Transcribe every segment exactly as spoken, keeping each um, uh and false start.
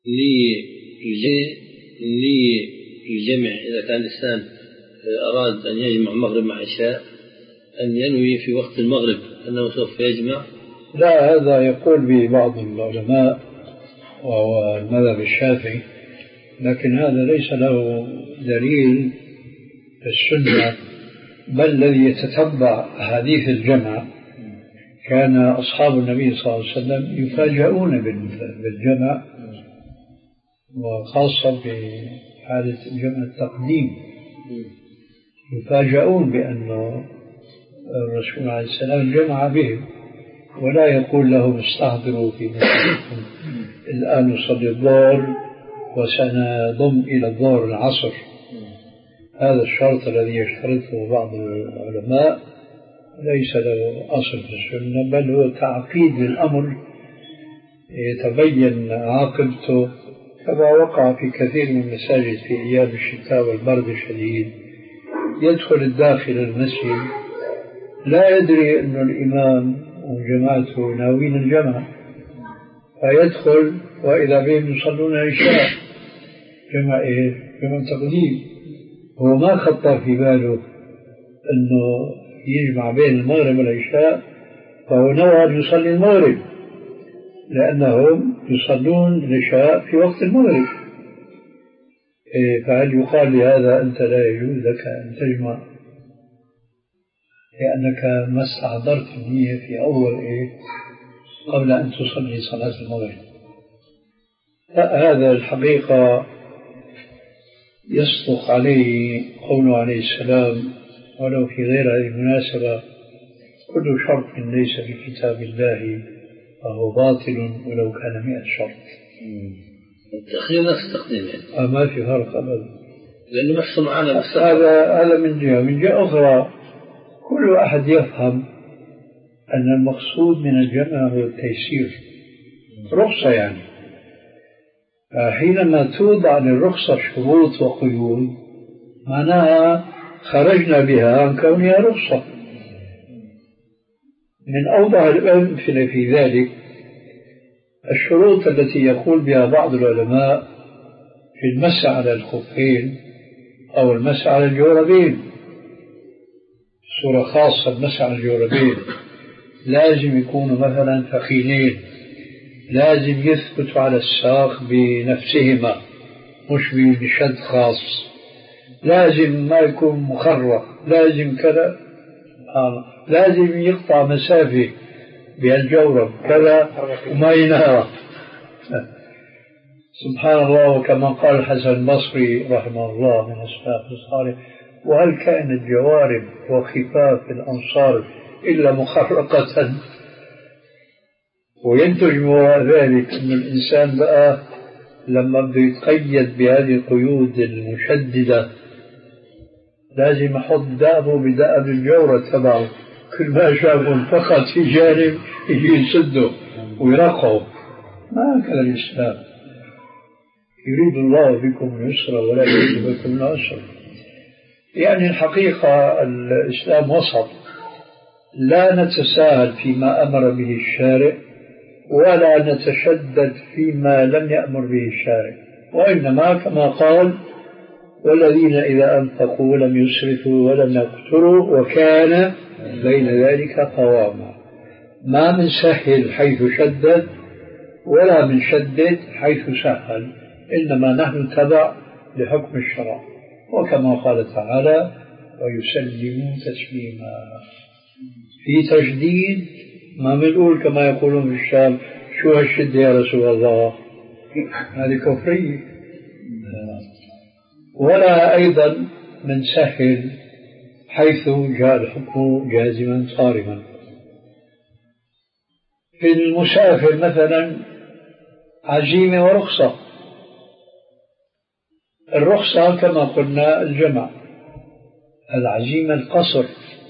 للجمع إذا كان الإنسان أراد أن يجمع مغرب مع عشاء أن ينوي في وقت المغرب أنه سوف يجمع؟ لا، هذا يقول به بعض العلماء وهو المذهب الشافعي، لكن هذا ليس له دليل في السنة، بل الذي يتتبع أحاديث الجمع كان أصحاب النبي صلى الله عليه وسلم يفاجئون بالجمع، وخاصة في حالة جمع التقديم يفاجئون بأن الرسول عليه السلام جمع بهم، ولا يقول لهم استحضروا في مسجدكم الآن نصلي الظهر وسنضم إلى الظهر العصر. هذا الشرط الذي يشترطه بعض العلماء ليس له أصل في السنة، بل هو تعقيد للأمر يتبين عاقبته، كما وقع في كثير من المساجد في أيام الشتاء والبرد الشديد. يدخل الداخل المسجد لا يدري أن الإمام وجماعته ناوين الجمع، فيدخل وإذا بهم يصلون العشاء جمع إيه؟ جمع تقديم. هو ما خطر في باله أنه يجمع بين المغرب والعشاء، فهو نوى أن يصلي المغرب لأنهم يصلون العشاء في وقت المغرب. إيه، فهل يقال لهذا أنت لا يجوز لك أن تجمع لأنك ما استحضرت النية في أول إيه قبل أن تصلي صلاة المغرب؟ هذا الحقيقة يصدق عليه قوله عليه السلام ولو في غير هذه المناسبة: كل شرط ليس في كتاب الله فهو باطل ولو كان مئة شرط. التأخير نفس التقديم يعني. ما في فرق أبدا، لأنه محصل معنا هذا هذا من جهة. من جهة أخرى كل أحد يفهم أن المقصود من الجمع هو التيسير، رخصة يعني. حينما توضع للرخصة شروط وقيود معناها خرجنا بها عن كونها رخصة. من أوضح الأمثلة في ذلك الشروط التي يقول بها بعض العلماء في المسح على الخفين أو المسح على الجوربين. صورة خاصة المسح على الجوربين لازم يكونوا مثلا ثقيلين، لازم يثبتوا على الساق بنفسهما مش بشد خاص، لازم ما يكون مخرق، لازم كذا، لازم يقطع مسافة بهالجورب كذا وما ينهار. سبحان الله. وكما قال الحسن البصري رحمه الله من أسلاف الصالح: وهل كان الجوارب وخفاف الأنصار إلا مخرقة؟ وينتج وراء ذلك أن الإنسان بقى لما بده يتقيد بهذه القيود المشددة لازم يحط دابه بدأب الجورة تبعه، كل ما شافه فقط في جانب يجي يسده ويرقعه. ما هكذا الإسلام، يريد الله بكم اليسر ولا يريد بكم العسر. يعني الحقيقة الإسلام وسط، لا نتساهل فيما أمر به الشارع ولا نتشدد فيما لم يأمر به الشارع، وإنما كما قال: والذين إذا أنفقوا لم يسرفوا ولم يقتروا وكان بين ذلك قواما. ما من سهل حيث شدد ولا من شدد حيث سهل، إنما نحن تبع لحكم الشرع، وكما قال تعالى: ويسلموا تسليما. في تشديد ما بنقول كما يقولون في الشام: شو هالشد يا رسول الله، هذه كفرية. ولا أيضا من سهل حيث جاء الحكم جازما صارما. في المسافر مثلا عزيمة ورخصة. الرخصة كما قلنا الجمع، العزيمة القصر.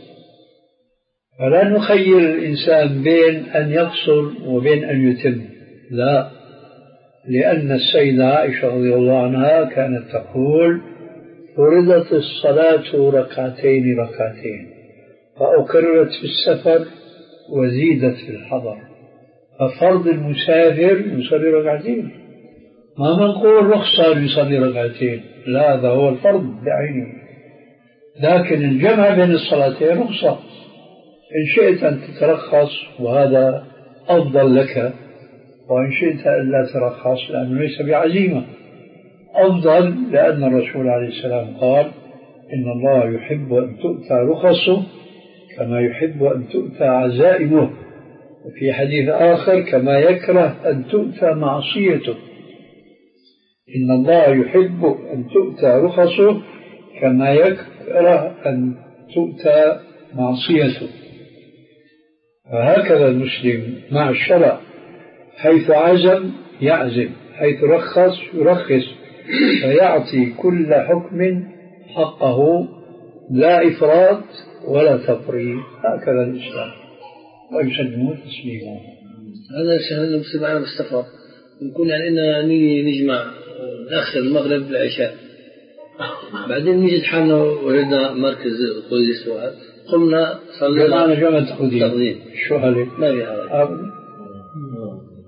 فلا نخير الإنسان بين أن يقصر وبين أن يتم، لا، لأن السيدة عائشة رضي الله عنها كانت تقول: فرضت الصلاة ركعتين ركعتين فأكررت في السفر وزيدت في الحضر، ففرض المسافر يصلي ركعتين ما بنقول رخصة يصلي ركعتين، لا هذا هو الفرض بعينه، لكن الجمع بين الصلاتين رخصة، إن شئت أن تترخص وهذا أفضل لك، وإن شئت أن لا ترخص لأنه ليس بعزيمة. أفضل لأن الرسول عليه السلام قال إن الله يحب أن تؤتى رخصه كما يحب أن تؤتى عزائمه، وفي حديث آخر كما يكره أن تؤتى معصيته. إن الله يحب أن تؤتى رخصه كما يكره أن تؤتى معصيته. فهكذا المسلم مع الشرع، حيث عزم يعزم، حيث رخص يرخص، فيعطي كل حكم حقه لا إفراط ولا تفريط. هكذا الإسلام، ويسلمون تسليما. هذا الشهر المسلم أنا مستفرق يكون يعني إننا نجمع نأخر المغرب للعشاء، بعدين نجد حالنا وردنا مركز قوي السؤال قمنا صلينا جمعنا جمع تقديم. شو هالي ما في هذا.